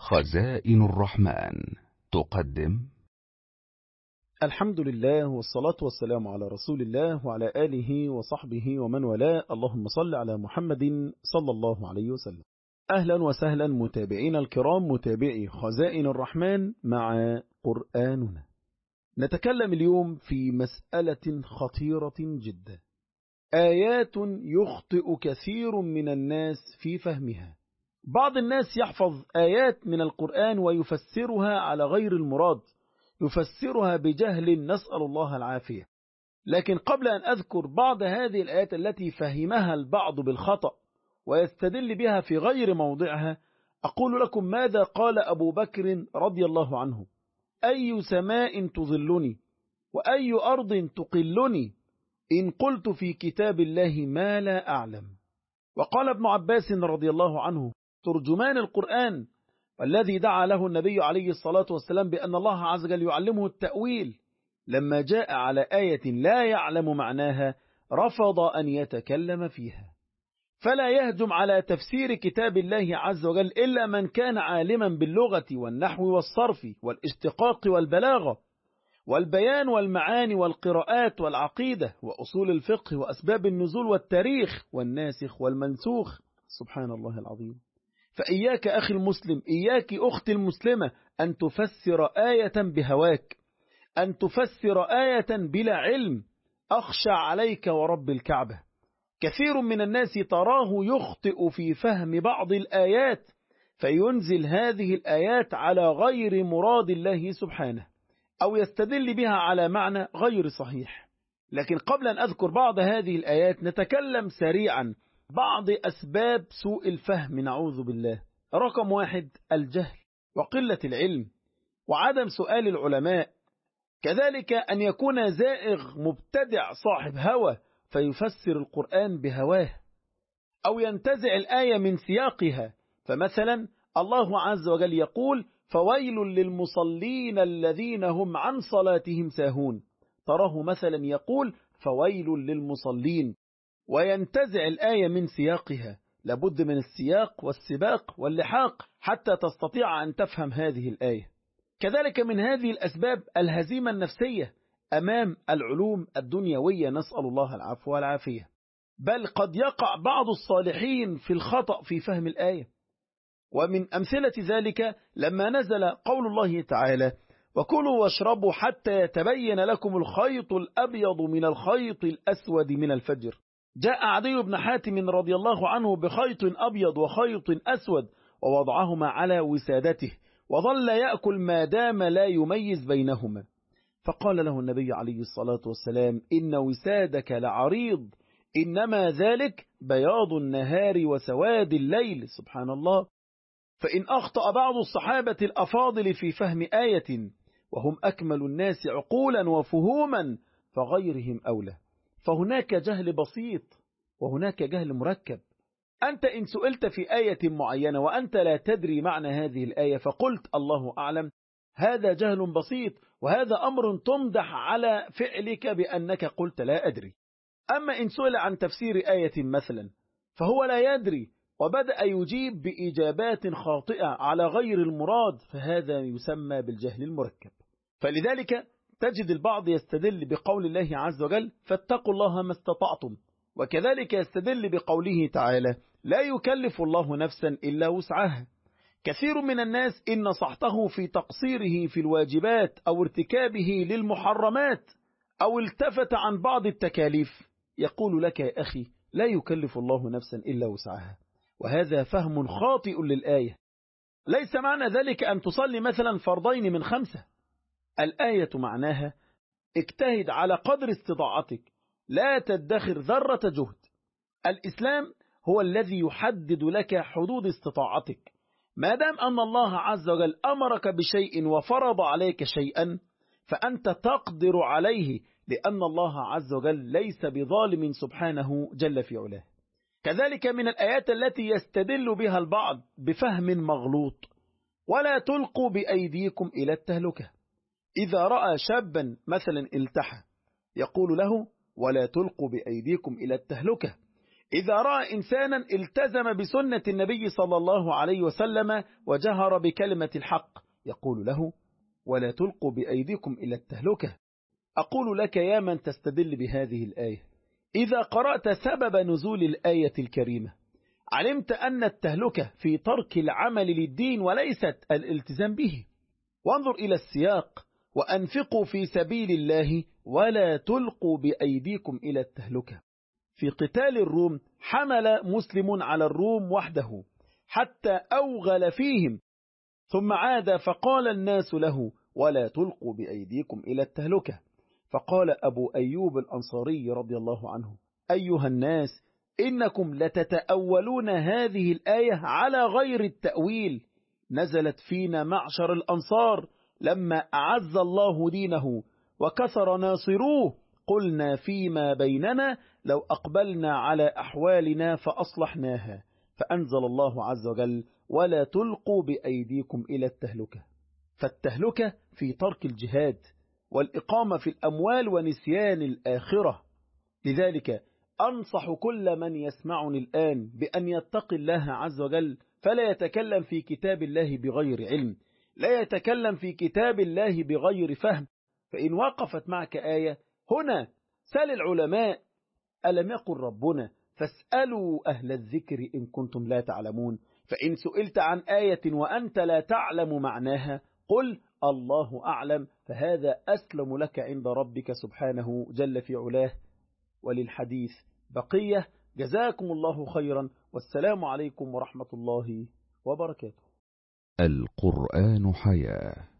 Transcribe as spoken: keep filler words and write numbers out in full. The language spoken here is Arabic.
خزائن الرحمن تقدم. الحمد لله والصلاة والسلام على رسول الله وعلى آله وصحبه ومن والاه. اللهم صل على محمد صلى الله عليه وسلم. أهلا وسهلا متابعين الكرام، متابعي خزائن الرحمن مع قرآننا. نتكلم اليوم في مسألة خطيرة جدا، آيات يخطئ كثير من الناس في فهمها. بعض الناس يحفظ آيات من القرآن ويفسرها على غير المراد، يفسرها بجهل، نسأل الله العافية. لكن قبل أن أذكر بعض هذه الآيات التي فهمها البعض بالخطأ ويستدل بها في غير موضعها، أقول لكم ماذا قال أبو بكر رضي الله عنه: أي سماء تظلني وأي أرض تقلني إن قلت في كتاب الله ما لا أعلم. وقال ابن عباس رضي الله عنه ترجمان القرآن والذي دعا له النبي عليه الصلاة والسلام بأن الله عز وجل يعلمه التأويل، لما جاء على آية لا يعلم معناها رفض أن يتكلم فيها. فلا يهجم على تفسير كتاب الله عز وجل إلا من كان عالما باللغة والنحو والصرف والاشتقاق والبلاغة والبيان والمعاني والقراءات والعقيدة وأصول الفقه وأسباب النزول والتاريخ والناسخ والمنسوخ. سبحان الله العظيم. فإياك أخي المسلم، إياك أختي المسلمة، أن تفسر آية بهواك، أن تفسر آية بلا علم. أخشى عليك ورب الكعبة. كثير من الناس تراه يخطئ في فهم بعض الآيات فينزل هذه الآيات على غير مراد الله سبحانه، أو يستدل بها على معنى غير صحيح. لكن قبل أن أذكر بعض هذه الآيات نتكلم سريعا بعض أسباب سوء الفهم، نعوذ بالله. رقم واحد: الجهل وقلة العلم وعدم سؤال العلماء. كذلك أن يكون زائغ مبتدع صاحب هوى فيفسر القرآن بهواه، أو ينتزع الآية من سياقها. فمثلا الله عز وجل يقول: فويل للمصلين الذين هم عن صلاتهم ساهون، تراه مثلا يقول فويل للمصلين، وينتزع الآية من سياقها. لابد من السياق والسباق واللحاق حتى تستطيع أن تفهم هذه الآية. كذلك من هذه الأسباب الهزيمة النفسية أمام العلوم الدنيوية، نسأل الله العفو والعافية. بل قد يقع بعض الصالحين في الخطأ في فهم الآية. ومن أمثلة ذلك لما نزل قول الله تعالى: وكلوا واشربوا حتى يتبين لكم الخيط الأبيض من الخيط الأسود من الفجر. جاء عدي بن حاتم رضي الله عنه بخيط أبيض وخيط أسود ووضعهما على وسادته، وظل يأكل ما دام لا يميز بينهما. فقال له النبي عليه الصلاة والسلام: إن وسادك لعريض، إنما ذلك بياض النهار وسواد الليل. سبحان الله. فإن أخطأ بعض الصحابة الأفاضل في فهم آية وهم أكمل الناس عقولا وفهوما فغيرهم أولى. فهناك جهل بسيط وهناك جهل مركب. أنت إن سئلت في آية معينة وأنت لا تدري معنى هذه الآية فقلت الله أعلم، هذا جهل بسيط، وهذا أمر تمدح على فعلك بأنك قلت لا أدري. أما إن سئل عن تفسير آية مثلا فهو لا يدري وبدأ يجيب بإجابات خاطئة على غير المراد، فهذا يسمى بالجهل المركب. فلذلك تجد البعض يستدل بقول الله عز وجل: فاتقوا الله ما استطعتم، وكذلك يستدل بقوله تعالى: لا يكلف الله نفسا إلا وسعها. كثير من الناس إن نصحته في تقصيره في الواجبات أو ارتكابه للمحرمات أو التفت عن بعض التكاليف يقول لك: يا أخي لا يكلف الله نفسا إلا وسعها. وهذا فهم خاطئ للآية. ليس معنى ذلك أن تصلي مثلا فرضين من خمسة. الآية معناها اجتهد على قدر استطاعتك، لا تدخر ذرة جهد. الإسلام هو الذي يحدد لك حدود استطاعتك. ما دام أن الله عز وجل أمرك بشيء وفرض عليك شيئا فأنت تقدر عليه، لأن الله عز وجل ليس بظالم سبحانه جل في علاه. كذلك من الآيات التي يستدل بها البعض بفهم مغلوط: ولا تلقوا بأيديكم إلى التهلكة. إذا رأى شابا مثلا التحى يقول له: ولا تلقوا بأيديكم إلى التهلكة. إذا رأى إنسانا التزم بسنة النبي صلى الله عليه وسلم وجهر بكلمة الحق يقول له: ولا تلقوا بأيديكم إلى التهلكة. أقول لك يا من تستدل بهذه الآية، إذا قرأت سبب نزول الآية الكريمة علمت أن التهلكة في ترك العمل للدين وليست الالتزام به. وانظر إلى السياق: وأنفقوا في سبيل الله ولا تلقوا بأيديكم إلى التهلكة. في قتال الروم حمل مسلم على الروم وحده حتى أوغل فيهم، ثم عاد فقال الناس له: ولا تلقوا بأيديكم إلى التهلكة. فقال أبو أيوب الأنصاري رضي الله عنه: أيها الناس، إنكم لتتأولون هذه الآية على غير التأويل، نزلت فينا معشر الأنصار لما أعز الله دينه وكثر ناصروه، قلنا فيما بيننا لو أقبلنا على أحوالنا فأصلحناها، فأنزل الله عز وجل: ولا تلقوا بأيديكم إلى التهلكة. فالتهلكة في ترك الجهاد والإقامة في الأموال ونسيان الآخرة. لذلك أنصح كل من يسمعني الآن بأن يتقي الله عز وجل، فلا يتكلم في كتاب الله بغير علم، لا يتكلم في كتاب الله بغير فهم. فإن وقفت معك آية هنا سل العلماء: ألم يقل ربنا فاسألوا أهل الذكر إن كنتم لا تعلمون؟ فإن سئلت عن آية وأنت لا تعلم معناها قل الله أعلم، فهذا أسلم لك عند ربك سبحانه جل في علاه. وللحديث بقية. جزاكم الله خيرا، والسلام عليكم ورحمة الله وبركاته. القرآن حياة.